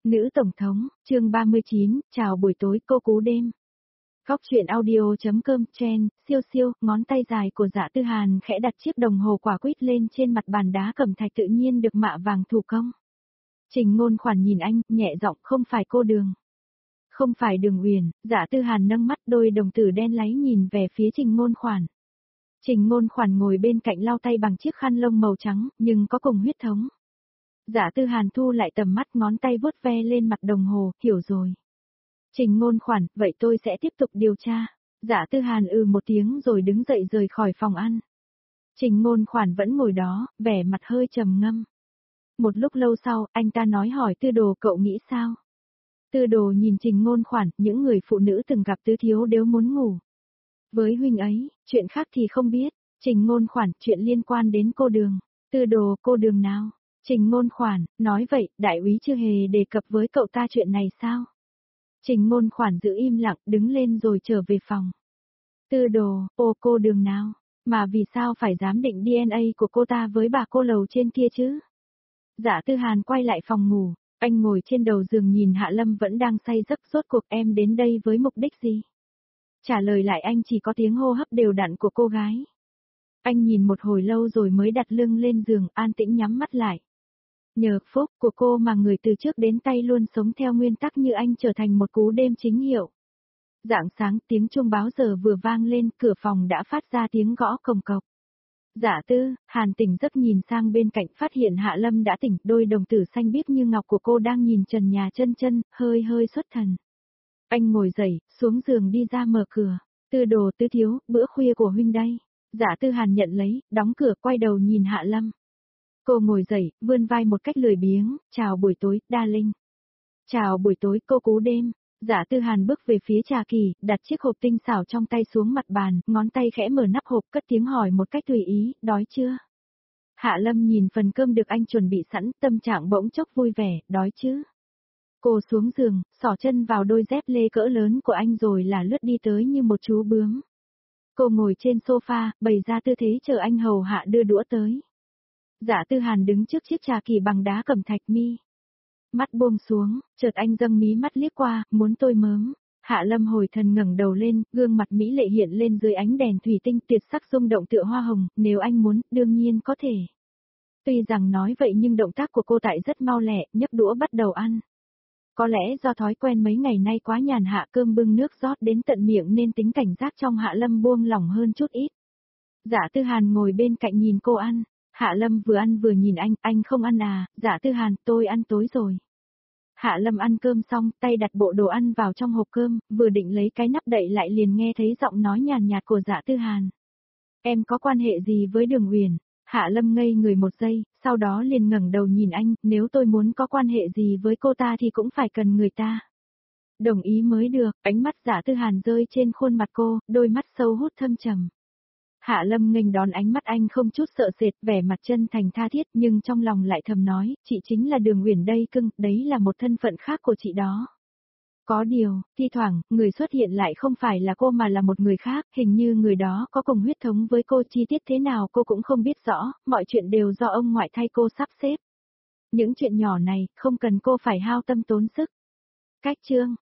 Nữ Tổng thống, chương 39, chào buổi tối cô cú đêm. Góc chuyện audio.com Chen, siêu siêu, ngón tay dài của Dạ Tư Hàn khẽ đặt chiếc đồng hồ quả quýt lên trên mặt bàn đá cẩm thạch tự nhiên được mạ vàng thủ công. Trình Ngôn Khoản nhìn anh, nhẹ giọng, không phải cô Đường. Không phải Đường Uyển. Dạ Tư Hàn nâng mắt, đôi đồng tử đen láy nhìn về phía Trình Ngôn Khoản. Trình Ngôn Khoản ngồi bên cạnh lau tay bằng chiếc khăn lông màu trắng, nhưng có cùng huyết thống. Dạ Tư Hàn thu lại tầm mắt, ngón tay vuốt ve lên mặt đồng hồ, hiểu rồi. Trình Ngôn Khoản, vậy tôi sẽ tiếp tục điều tra. Dạ Tư Hàn một tiếng rồi đứng dậy rời khỏi phòng ăn. Trình Ngôn Khoản vẫn ngồi đó, vẻ mặt hơi trầm ngâm. Một lúc lâu sau, anh ta nói hỏi Tư Đồ, cậu nghĩ sao? Tư Đồ nhìn Trình Ngôn Khoản, những người phụ nữ từng gặp Tứ Thiếu đều muốn ngủ. Với huynh ấy, chuyện khác thì không biết. Trình Ngôn Khoản, chuyện liên quan đến cô Đường. Tư Đồ, cô Đường nào? Trình Ngôn Khoản, nói vậy, đại úy chưa hề đề cập với cậu ta chuyện này sao? Trình Ngôn Khoản giữ im lặng, đứng lên rồi trở về phòng. Tư Đồ, cô Đường nào? Mà vì sao phải giám định DNA của cô ta với bà cô lầu trên kia chứ? Dạ Tư Hàn quay lại phòng ngủ, anh ngồi trên đầu giường nhìn Hạ Lâm vẫn đang say giấc, rốt cuộc em đến đây với mục đích gì? Trả lời lại anh chỉ có tiếng hô hấp đều đặn của cô gái. Anh nhìn một hồi lâu rồi mới đặt lưng lên giường, an tĩnh nhắm mắt lại. Nhờ phúc của cô mà người từ trước đến tay luôn sống theo nguyên tắc như anh trở thành một cú đêm chính hiệu. Rạng sáng, tiếng chuông báo giờ vừa vang lên, cửa phòng đã phát ra tiếng gõ cồng cộc. Dạ Tư Hàn tỉnh giấc nhìn sang bên cạnh, phát hiện Hạ Lâm đã tỉnh, đôi đồng tử xanh biếc như ngọc của cô đang nhìn trần nhà chân, hơi xuất thần. Anh ngồi dậy, xuống giường đi ra mở cửa. Tư Đồ, Tứ Thiếu, bữa khuya của huynh đây. Dạ Tư Hàn nhận lấy, đóng cửa, quay đầu nhìn Hạ Lâm. Cô ngồi dậy, vươn vai một cách lười biếng, chào buổi tối, Đa Linh. Chào buổi tối, cô cú đêm. Dạ Tư Hàn bước về phía trà kỳ, đặt chiếc hộp tinh xảo trong tay xuống mặt bàn, ngón tay khẽ mở nắp hộp, cất tiếng hỏi một cách tùy ý, đói chưa? Hạ Lâm nhìn phần cơm được anh chuẩn bị sẵn, tâm trạng bỗng chốc vui vẻ, đói chứ? Cô xuống giường, xỏ chân vào đôi dép lê cỡ lớn của anh rồi là lướt đi tới như một chú bướm. Cô ngồi trên sofa, bày ra tư thế chờ anh hầu hạ đưa đũa tới. Dạ Tư Hàn đứng trước chiếc trà kỳ bằng đá cẩm thạch, mắt buông xuống, chợt anh dâng mí mắt liếc qua, muốn tôi mớm. Hạ Lâm hồi thần ngẩng đầu lên, gương mặt mỹ lệ hiện lên dưới ánh đèn thủy tinh, tuyệt sắc rung động tựa hoa hồng, nếu anh muốn, đương nhiên có thể. Tuy rằng nói vậy nhưng động tác của cô tại rất mau lẹ, nhấc đũa bắt đầu ăn. Có lẽ do thói quen mấy ngày nay quá nhàn hạ, cơm bưng nước rót đến tận miệng nên tính cảnh giác trong Hạ Lâm buông lỏng hơn chút ít. Dạ Tư Hàn ngồi bên cạnh nhìn cô ăn. Hạ Lâm vừa ăn vừa nhìn anh không ăn à? Dạ Tư Hàn, tôi ăn tối rồi. Hạ Lâm ăn cơm xong, tay đặt bộ đồ ăn vào trong hộp cơm, vừa định lấy cái nắp đậy lại liền nghe thấy giọng nói nhàn nhạt của Dạ Tư Hàn. Em có quan hệ gì với Đường Uyển? Hạ Lâm ngây người một giây, sau đó liền ngẩng đầu nhìn anh, nếu tôi muốn có quan hệ gì với cô ta thì cũng phải cần người ta đồng ý mới được. Ánh mắt Dạ Tư Hàn rơi trên khuôn mặt cô, đôi mắt sâu hút thâm trầm. Hạ Lâm nghênh đón ánh mắt anh không chút sợ sệt, vẻ mặt chân thành tha thiết, nhưng trong lòng lại thầm nói, chị chính là Đường Uyển đây cưng, đấy là một thân phận khác của chị đó. Có điều, thi thoảng, người xuất hiện lại không phải là cô mà là một người khác, hình như người đó có cùng huyết thống với cô, chi tiết thế nào cô cũng không biết rõ, mọi chuyện đều do ông ngoại thay cô sắp xếp. Những chuyện nhỏ này, không cần cô phải hao tâm tốn sức. Cách chương